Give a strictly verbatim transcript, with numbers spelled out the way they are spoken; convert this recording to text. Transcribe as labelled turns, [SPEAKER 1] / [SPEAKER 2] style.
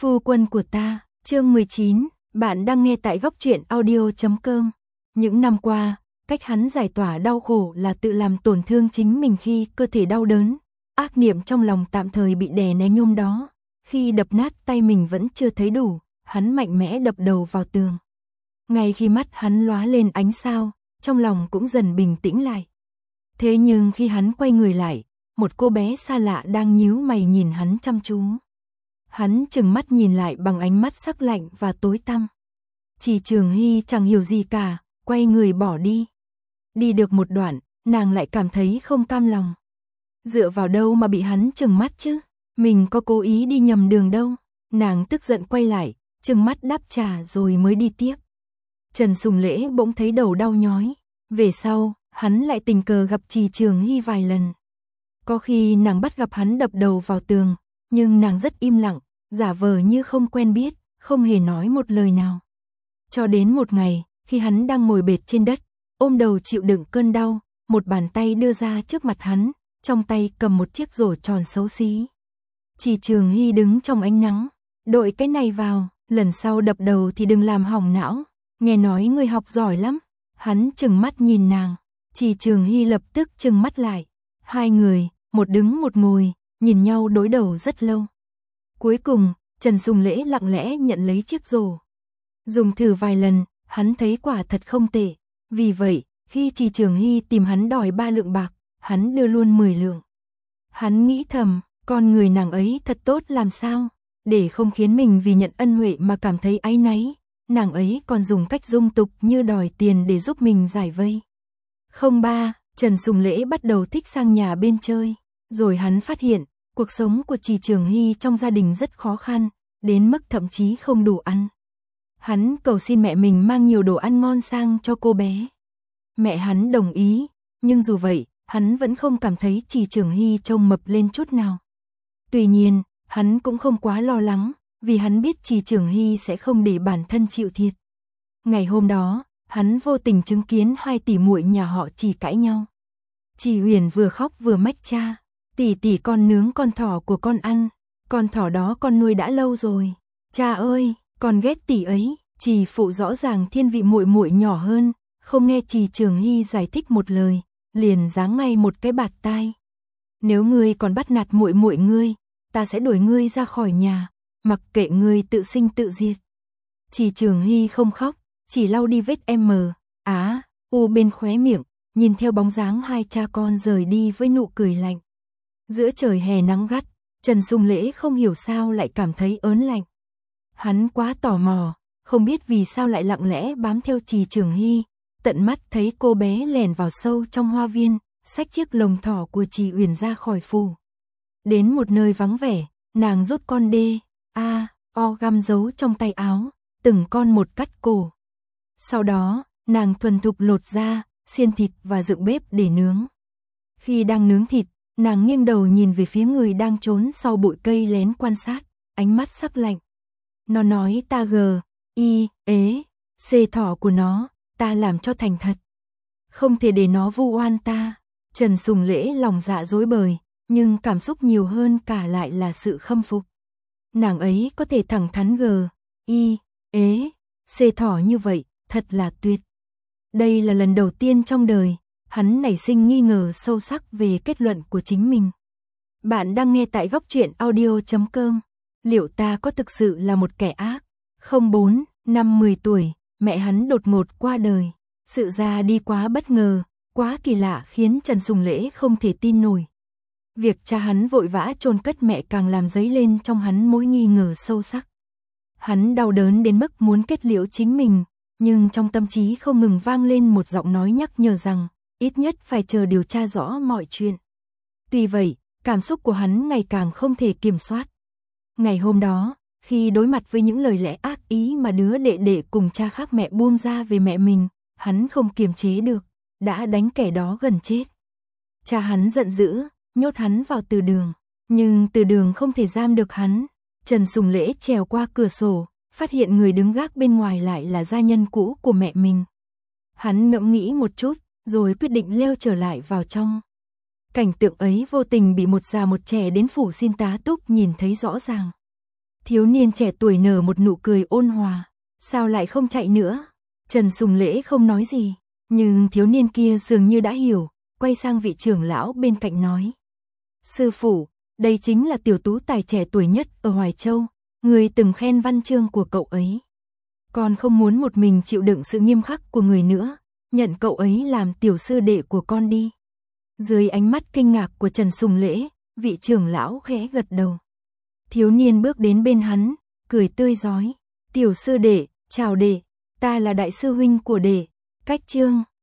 [SPEAKER 1] Phu quân của ta, chương mười chín, bạn đang nghe tại góc truyện audio chấm com. Những năm qua, cách hắn giải tỏa đau khổ là tự làm tổn thương chính mình khi cơ thể đau đớn. Ác niệm trong lòng tạm thời bị đè nén nhôm đó. Khi đập nát tay mình vẫn chưa thấy đủ, hắn mạnh mẽ đập đầu vào tường. Ngay khi mắt hắn lóa lên ánh sao, trong lòng cũng dần bình tĩnh lại. Thế nhưng khi hắn quay người lại, một cô bé xa lạ đang nhíu mày nhìn hắn chăm chú. Hắn chừng mắt nhìn lại bằng ánh mắt sắc lạnh và tối tăm. Chỉ Trường Hy chẳng hiểu gì cả, quay người bỏ đi. Đi được một đoạn, nàng lại cảm thấy không cam lòng. Dựa vào đâu mà bị hắn chừng mắt chứ? Mình có cố ý đi nhầm đường đâu? Nàng tức giận quay lại, chừng mắt đáp trả rồi mới đi tiếp. Trần Sùng Lễ bỗng thấy đầu đau nhói. Về sau, hắn lại tình cờ gặp Trì Trường Hy vài lần. Có khi nàng bắt gặp hắn đập đầu vào tường, nhưng nàng rất im lặng, giả vờ như không quen biết, không hề nói một lời nào. Cho đến một ngày, khi hắn đang ngồi bệt trên đất, ôm đầu chịu đựng cơn đau, một bàn tay đưa ra trước mặt hắn, trong tay cầm một chiếc rổ tròn xấu xí. Trì Trường Hy đứng trong ánh nắng, đội cái này vào, lần sau đập đầu thì đừng làm hỏng não, nghe nói người học giỏi lắm. Hắn trừng mắt nhìn nàng, Trì Trường Hy lập tức trừng mắt lại. Hai người, một đứng một ngồi, nhìn nhau đối đầu rất lâu. Cuối cùng, Trần Sùng Lễ lặng lẽ nhận lấy chiếc rổ. Dùng thử vài lần, hắn thấy quả thật không tệ. Vì vậy, khi Trì Trường Hy tìm hắn đòi ba lượng bạc, hắn đưa luôn mười lượng. Hắn nghĩ thầm, con người nàng ấy thật tốt làm sao, để không khiến mình vì nhận ân huệ mà cảm thấy áy náy. Nàng ấy còn dùng cách dung tục như đòi tiền để giúp mình giải vây. Không ba, Trần Sùng Lễ bắt đầu thích sang nhà bên chơi. Rồi hắn phát hiện, cuộc sống của Trì Trường Hy trong gia đình rất khó khăn, đến mức thậm chí không đủ ăn. Hắn cầu xin mẹ mình mang nhiều đồ ăn ngon sang cho cô bé. Mẹ hắn đồng ý, nhưng dù vậy, hắn vẫn không cảm thấy Trì Trường Hy trông mập lên chút nào. Tuy nhiên, hắn cũng không quá lo lắng, vì hắn biết Trì Trường Hy sẽ không để bản thân chịu thiệt. Ngày hôm đó, hắn vô tình chứng kiến hai tỷ muội nhà họ Trì cãi nhau. Trì Huyền vừa khóc vừa mách cha, tỷ tỷ con nướng con thỏ của con ăn, con thỏ đó con nuôi đã lâu rồi. Cha ơi, con ghét tỷ ấy. Trì phụ rõ ràng thiên vị muội muội nhỏ hơn, không nghe Trì Trường Hy giải thích một lời, liền giáng ngay một cái bạt tai. Nếu ngươi còn bắt nạt muội muội ngươi, ta sẽ đuổi ngươi ra khỏi nhà, mặc kệ ngươi tự sinh tự diệt. Trì Trường Hy không khóc, chỉ lau đi vết M, á, u bên khóe miệng, nhìn theo bóng dáng hai cha con rời đi với nụ cười lạnh. Giữa trời hè nắng gắt, Trần Sùng Lễ không hiểu sao lại cảm thấy ớn lạnh. Hắn quá tò mò, không biết vì sao lại lặng lẽ bám theo Trì Trường Hy, tận mắt thấy cô bé lẻn vào sâu trong hoa viên, xách chiếc lồng thỏ của Trì Uyển ra khỏi phủ. Đến một nơi vắng vẻ, nàng rút con đê, a, o găm giấu trong tay áo, từng con một cắt cổ. Sau đó, nàng thuần thục lột da, xiên thịt và dựng bếp để nướng. Khi đang nướng thịt, nàng nghiêng đầu nhìn về phía người đang trốn sau bụi cây lén quan sát, ánh mắt sắc lạnh. Nó nói ta gờ, y, ế, xê thỏ của nó, ta làm cho thành thật. Không thể để nó vu oan ta. Trần Sùng Lễ lòng dạ rối bời, nhưng cảm xúc nhiều hơn cả lại là sự khâm phục. Nàng ấy có thể thẳng thắn gờ, y, ế, xê thỏ như vậy, thật là tuyệt. Đây là lần đầu tiên trong đời, hắn nảy sinh nghi ngờ sâu sắc về kết luận của chính mình. Bạn đang nghe tại góc truyện audio chấm com. Liệu ta có thực sự là một kẻ ác? Không bốn, năm mười tuổi, mẹ hắn đột ngột qua đời. Sự ra đi quá bất ngờ, quá kỳ lạ khiến Trần Sùng Lễ không thể tin nổi. Việc cha hắn vội vã chôn cất mẹ càng làm dấy lên trong hắn mối nghi ngờ sâu sắc. Hắn đau đớn đến mức muốn kết liễu chính mình, nhưng trong tâm trí không ngừng vang lên một giọng nói nhắc nhở rằng, ít nhất phải chờ điều tra rõ mọi chuyện. Tuy vậy, cảm xúc của hắn ngày càng không thể kiểm soát. Ngày hôm đó, khi đối mặt với những lời lẽ ác ý mà đứa đệ đệ cùng cha khác mẹ buông ra về mẹ mình, hắn không kiềm chế được, đã đánh kẻ đó gần chết. Cha hắn giận dữ, nhốt hắn vào từ đường, nhưng từ đường không thể giam được hắn. Trần Sùng Lễ trèo qua cửa sổ, phát hiện người đứng gác bên ngoài lại là gia nhân cũ của mẹ mình. Hắn ngẫm nghĩ một chút, rồi quyết định leo trở lại vào trong. Cảnh tượng ấy vô tình bị một già một trẻ đến phủ xin tá túc nhìn thấy rõ ràng. Thiếu niên trẻ tuổi nở một nụ cười ôn hòa. Sao lại không chạy nữa? Trần Sùng Lễ không nói gì, nhưng thiếu niên kia dường như đã hiểu, quay sang vị trưởng lão bên cạnh nói. Sư phụ, đây chính là tiểu tú tài trẻ tuổi nhất ở Hoài Châu, người từng khen văn chương của cậu ấy. Con không muốn một mình chịu đựng sự nghiêm khắc của người nữa, nhận cậu ấy làm tiểu sư đệ của con đi. Dưới ánh mắt kinh ngạc của Trần Sùng Lễ, vị trưởng lão khẽ gật đầu. Thiếu niên bước đến bên hắn, cười tươi rói. Tiểu sư đệ, chào đệ, ta là đại sư huynh của đệ, Cách Trương.